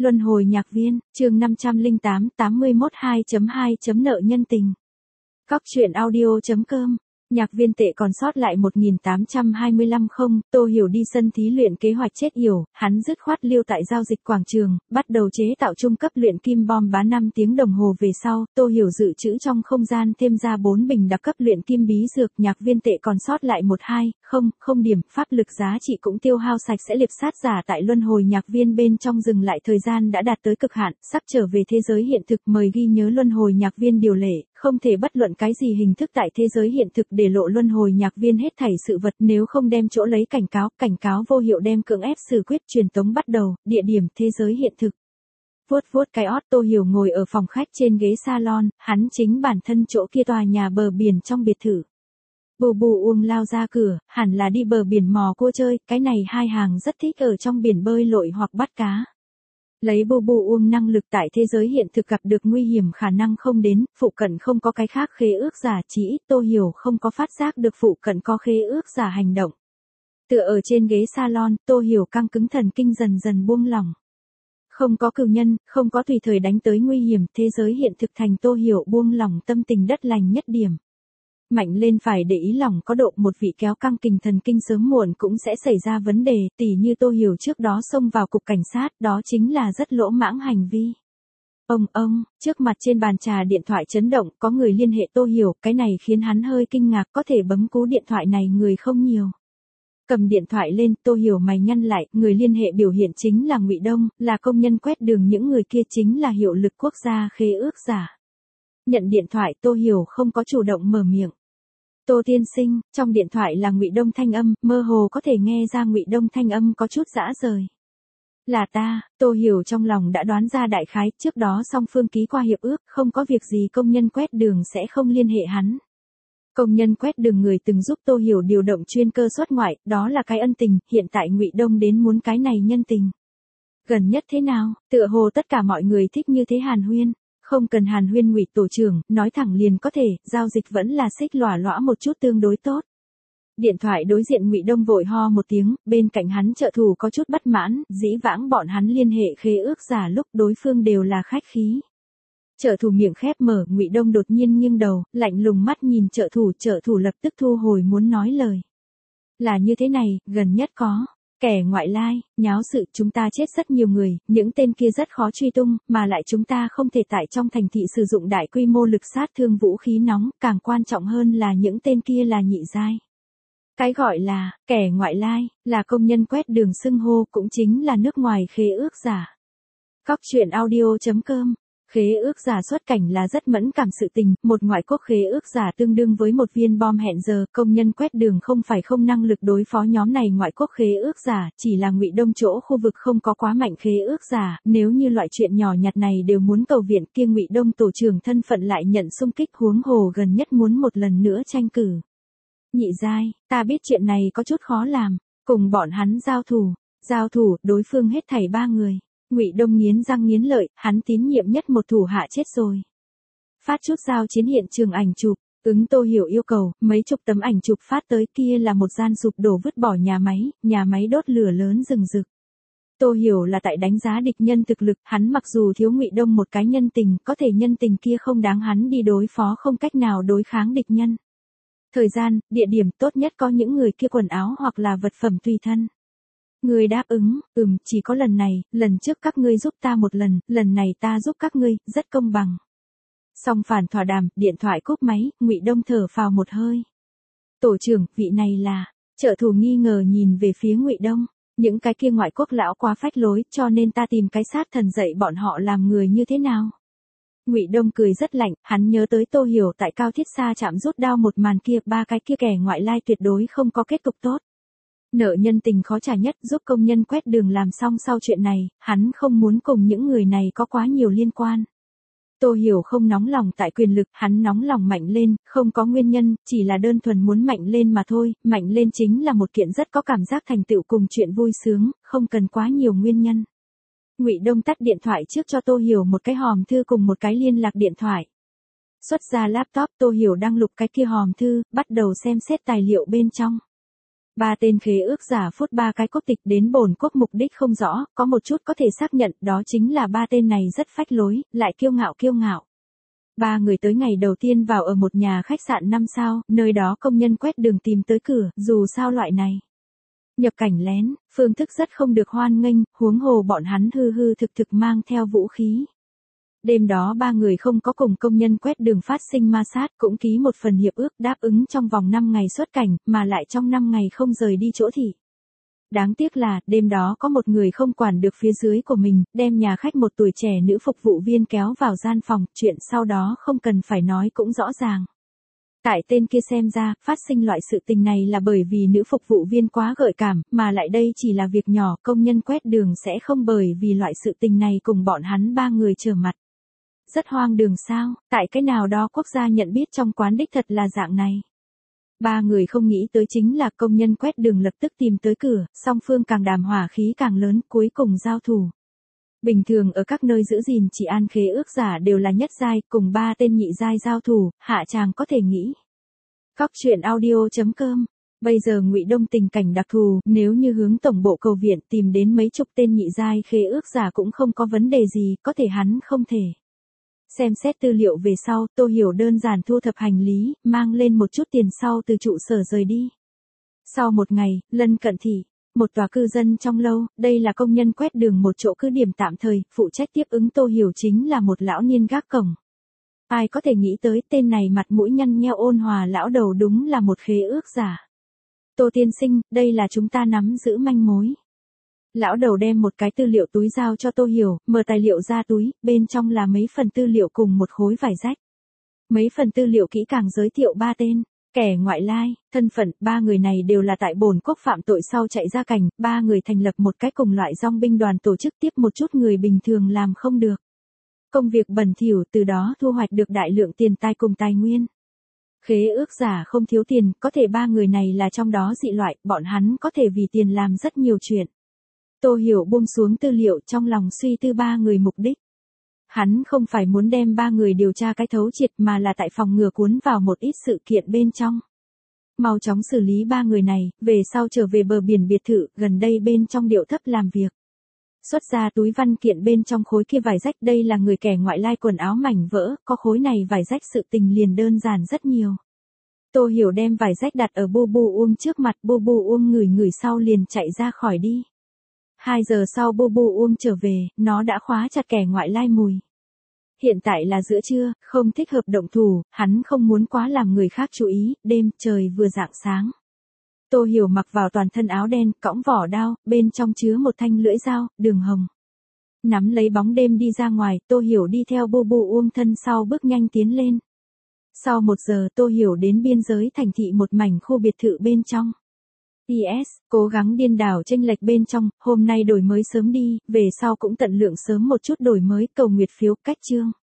Luân hồi nhạc viên, chương 508, 81 2.2. Nợ nhân tình. Cóc truyện audio.com. Nhạc viên tệ còn sót lại 1825 không, Tô Hiểu đi sân thí luyện kế hoạch chết yểu, hắn dứt khoát lưu tại giao dịch quảng trường, bắt đầu chế tạo trung cấp luyện kim bom bá 5 tiếng đồng hồ về sau, Tô Hiểu dự trữ trong không gian thêm ra 4 bình đặc cấp luyện kim bí dược, nhạc viên tệ còn sót lại 1200 điểm, pháp lực giá trị cũng tiêu hao sạch sẽ, liệp sát giả tại luân hồi nhạc viên bên trong dừng lại thời gian đã đạt tới cực hạn, sắp trở về thế giới hiện thực, mời ghi nhớ luân hồi nhạc viên điều lệ, không thể bất luận cái gì hình thức tại thế giới hiện thực để lộ luân hồi nhạc viên hết thảy sự vật, nếu không đem chỗ lấy cảnh cáo vô hiệu đem cưỡng ép xử quyết, truyền tống bắt đầu, địa điểm thế giới hiện thực. Vuốt cái ót, Tô Hiểu ngồi ở phòng khách trên ghế salon, hắn chính bản thân chỗ kia tòa nhà bờ biển trong biệt thự. Bù Uông lao ra cửa, hẳn là đi bờ biển mò cua chơi, cái này hai hàng rất thích ở trong biển bơi lội hoặc bắt cá. Lấy Bù Uông năng lực tại thế giới hiện thực gặp được nguy hiểm khả năng không đến, phụ cận không có cái khác khế ước giả, chỉ ít Tô Hiểu không có phát giác được phụ cận có khế ước giả hành động. Tựa ở trên ghế salon, Tô Hiểu căng cứng thần kinh dần dần buông lỏng. Không có cừu nhân, không có tùy thời đánh tới nguy hiểm, thế giới hiện thực thành Tô Hiểu buông lỏng tâm tình đất lành nhất điểm. Mạnh lên phải để ý lòng có độ, một vị kéo căng kình thần kinh sớm muộn cũng sẽ xảy ra vấn đề, tỉ như Tô Hiểu trước đó xông vào cục cảnh sát, đó chính là rất lỗ mãng hành vi. Ông, trước mặt trên bàn trà điện thoại chấn động, có người liên hệ Tô Hiểu, cái này khiến hắn hơi kinh ngạc, có thể bấm cú điện thoại này người không nhiều. Cầm điện thoại lên, Tô Hiểu mày nhăn lại, người liên hệ biểu hiện chính là Ngụy Đông, là công nhân quét đường, những người kia chính là hiệu lực quốc gia khế ước giả. Nhận điện thoại, Tô Hiểu không có chủ động mở miệng. Tô tiên sinh, trong điện thoại là Ngụy Đông thanh âm, mơ hồ có thể nghe ra Ngụy Đông thanh âm có chút dã rời. Là ta, Tô Hiểu trong lòng đã đoán ra đại khái, trước đó song phương ký qua hiệp ước, không có việc gì công nhân quét đường sẽ không liên hệ hắn. Công nhân quét đường người từng giúp Tô Hiểu điều động chuyên cơ xuất ngoại, đó là cái ân tình, hiện tại Ngụy Đông đến muốn cái này nhân tình. Gần nhất thế nào, tựa hồ tất cả mọi người thích như thế hàn huyên. Không cần hàn huyên, Ngụy tổ trưởng, nói thẳng liền có thể, giao dịch vẫn là xích lòa lõa một chút tương đối tốt. Điện thoại đối diện Ngụy Đông vội ho một tiếng, bên cạnh hắn trợ thủ có chút bất mãn, dĩ vãng bọn hắn liên hệ khế ước giả lúc đối phương đều là khách khí. Trợ thủ miệng khép mở, Ngụy Đông đột nhiên nghiêng đầu, lạnh lùng mắt nhìn trợ thủ lập tức thu hồi muốn nói lời. Là như thế này, gần nhất có kẻ ngoại lai, nháo sự, chúng ta chết rất nhiều người, những tên kia rất khó truy tung, mà lại chúng ta không thể tại trong thành thị sử dụng đại quy mô lực sát thương vũ khí nóng, càng quan trọng hơn là những tên kia là nhị giai. Cái gọi là kẻ ngoại lai, là công nhân quét đường xưng hô, cũng chính là nước ngoài khế ước giả. Cóc truyện audio.com. Khế ước giả xuất cảnh là rất mẫn cảm sự tình, một ngoại quốc khế ước giả tương đương với một viên bom hẹn giờ, công nhân quét đường không phải không năng lực đối phó nhóm này ngoại quốc khế ước giả, chỉ là Ngụy Đông chỗ khu vực không có quá mạnh khế ước giả, nếu như loại chuyện nhỏ nhặt này đều muốn cầu viện kia Ngụy Đông tổ trưởng thân phận lại nhận xung kích, huống hồ gần nhất muốn một lần nữa tranh cử. Nhị giai, ta biết chuyện này có chút khó làm, cùng bọn hắn giao thủ, đối phương hết thảy 3 người. Ngụy Đông nghiến răng nghiến lợi, hắn tín nhiệm nhất một thủ hạ chết rồi. Phát chút giao chiến hiện trường ảnh chụp, ứng Tô Hiểu yêu cầu, mấy chục tấm ảnh chụp phát tới, kia là một gian sụp đổ vứt bỏ nhà máy đốt lửa lớn rừng rực. Tô Hiểu là tại đánh giá địch nhân thực lực, hắn mặc dù thiếu Ngụy Đông một cái nhân tình, có thể nhân tình kia không đáng hắn đi đối phó, không cách nào đối kháng địch nhân. Thời gian, địa điểm tốt nhất có những người kia quần áo hoặc là vật phẩm tùy thân. Người đáp ứng, chỉ có lần này, lần trước các ngươi giúp ta một lần này ta giúp các ngươi, rất công bằng. Song phản thỏa đàm, điện thoại cúp máy, Ngụy Đông thở phào một hơi. Tổ trưởng, vị này là, trợ thủ nghi ngờ nhìn về phía Ngụy Đông, những cái kia ngoại quốc lão quá phách lối, cho nên ta tìm cái sát thần dạy bọn họ làm người như thế nào. Ngụy Đông cười rất lạnh, hắn nhớ tới Tô Hiểu tại Cao Thiết Sa chạm rút đao một màn kia, 3 cái kia kẻ ngoại lai tuyệt đối không có kết cục tốt. Nợ nhân tình khó trả nhất, giúp công nhân quét đường làm xong sau chuyện này, hắn không muốn cùng những người này có quá nhiều liên quan. Tô Hiểu không nóng lòng tại quyền lực, hắn nóng lòng mạnh lên, không có nguyên nhân, chỉ là đơn thuần muốn mạnh lên mà thôi, mạnh lên chính là một kiện rất có cảm giác thành tựu cùng chuyện vui sướng, không cần quá nhiều nguyên nhân. Ngụy Đông tắt điện thoại trước cho Tô Hiểu một cái hòm thư cùng một cái liên lạc điện thoại. Xuất ra laptop, Tô Hiểu đăng lục cái kia hòm thư, bắt đầu xem xét tài liệu bên trong. Ba tên khế ước giả phút ba cái quốc tịch đến bổn quốc mục đích không rõ, có một chút có thể xác nhận đó chính là ba tên này rất phách lối, lại kiêu ngạo. Ba người tới ngày đầu tiên vào ở một nhà khách sạn 5 sao, nơi đó công nhân quét đường tìm tới cửa, dù sao loại này. Nhập cảnh lén, phương thức rất không được hoan nghênh, huống hồ bọn hắn hư hư thực mang theo vũ khí. Đêm đó ba người không có cùng công nhân quét đường phát sinh ma sát, cũng ký một phần hiệp ước đáp ứng trong vòng 5 ngày xuất cảnh, mà lại trong 5 ngày không rời đi chỗ thị. Đáng tiếc là, đêm đó có một người không quản được phía dưới của mình, đem nhà khách một tuổi trẻ nữ phục vụ viên kéo vào gian phòng, chuyện sau đó không cần phải nói cũng rõ ràng. Tại tên kia xem ra, phát sinh loại sự tình này là bởi vì nữ phục vụ viên quá gợi cảm, mà lại đây chỉ là việc nhỏ, công nhân quét đường sẽ không bởi vì loại sự tình này cùng bọn hắn ba người trở mặt. Rất hoang đường sao, tại cái nào đó quốc gia nhận biết trong quán đích thật là dạng này. Ba người không nghĩ tới chính là công nhân quét đường lập tức tìm tới cửa, song phương càng đàm hỏa khí càng lớn, cuối cùng giao thủ. Bình thường ở các nơi giữ gìn trị an khế ước giả đều là nhất giai, cùng ba tên nhị giai giao thủ, hạ tràng có thể nghĩ. Cóc truyện audio.com. Bây giờ Ngụy Đông tình cảnh đặc thù, nếu như hướng tổng bộ cầu viện tìm đến mấy chục tên nhị giai khế ước giả cũng không có vấn đề gì, có thể hắn không thể. Xem xét tư liệu về sau, Tô Hiểu đơn giản thu thập hành lý, mang lên một chút tiền sau từ trụ sở rời đi. Sau một ngày, lân cận thị, một tòa cư dân trong lâu, đây là công nhân quét đường một chỗ cứ điểm tạm thời, phụ trách tiếp ứng Tô Hiểu chính là một lão niên gác cổng. Ai có thể nghĩ tới tên này mặt mũi nhăn nheo ôn hòa lão đầu đúng là một khế ước giả. Tô tiên sinh, đây là chúng ta nắm giữ manh mối. Lão đầu đem một cái tư liệu túi giao cho Tô Hiểu, mở tài liệu ra túi, bên trong là mấy phần tư liệu cùng một khối vải rách. Mấy phần tư liệu kỹ càng giới thiệu ba tên, kẻ ngoại lai, thân phận, ba người này đều là tại bổn quốc phạm tội sau chạy ra cảnh, ba người thành lập một cái cùng loại dòng binh đoàn tổ chức tiếp một chút người bình thường làm không được. Công việc bẩn thỉu từ đó thu hoạch được đại lượng tiền tài cùng tài nguyên. Khế ước giả không thiếu tiền, có thể ba người này là trong đó dị loại, bọn hắn có thể vì tiền làm rất nhiều chuyện. Tô Hiểu buông xuống tư liệu trong lòng suy tư ba người mục đích. Hắn không phải muốn đem ba người điều tra cái thấu triệt mà là tại phòng ngừa cuốn vào một ít sự kiện bên trong. Mau chóng xử lý ba người này, về sau trở về bờ biển biệt thự, gần đây bên trong điệu thấp làm việc. Xuất ra túi văn kiện bên trong khối kia vải rách, đây là người kẻ ngoại lai quần áo mảnh vỡ, có khối này vải rách sự tình liền đơn giản rất nhiều. Tô Hiểu đem vải rách đặt ở Bu Bu Uông trước mặt, Bu Bu Uông ngửi sau liền chạy ra khỏi đi. 2 giờ sau Bu Bu Uông trở về, nó đã khóa chặt kẻ ngoại lai mùi. Hiện tại là giữa trưa, không thích hợp động thủ, hắn không muốn quá làm người khác chú ý, đêm trời vừa rạng sáng. Tô Hiểu mặc vào toàn thân áo đen, cõng vỏ đao, bên trong chứa một thanh lưỡi dao, đường hồng. Nắm lấy bóng đêm đi ra ngoài, Tô Hiểu đi theo Bu Bu Uông thân sau bước nhanh tiến lên. Sau 1 giờ Tô Hiểu đến biên giới thành thị một mảnh khu biệt thự bên trong. Yes, cố gắng điên đảo chênh lệch bên trong, hôm nay đổi mới sớm đi, về sau cũng tận lượng sớm một chút đổi mới, cầu nguyệt phiếu, cách chương.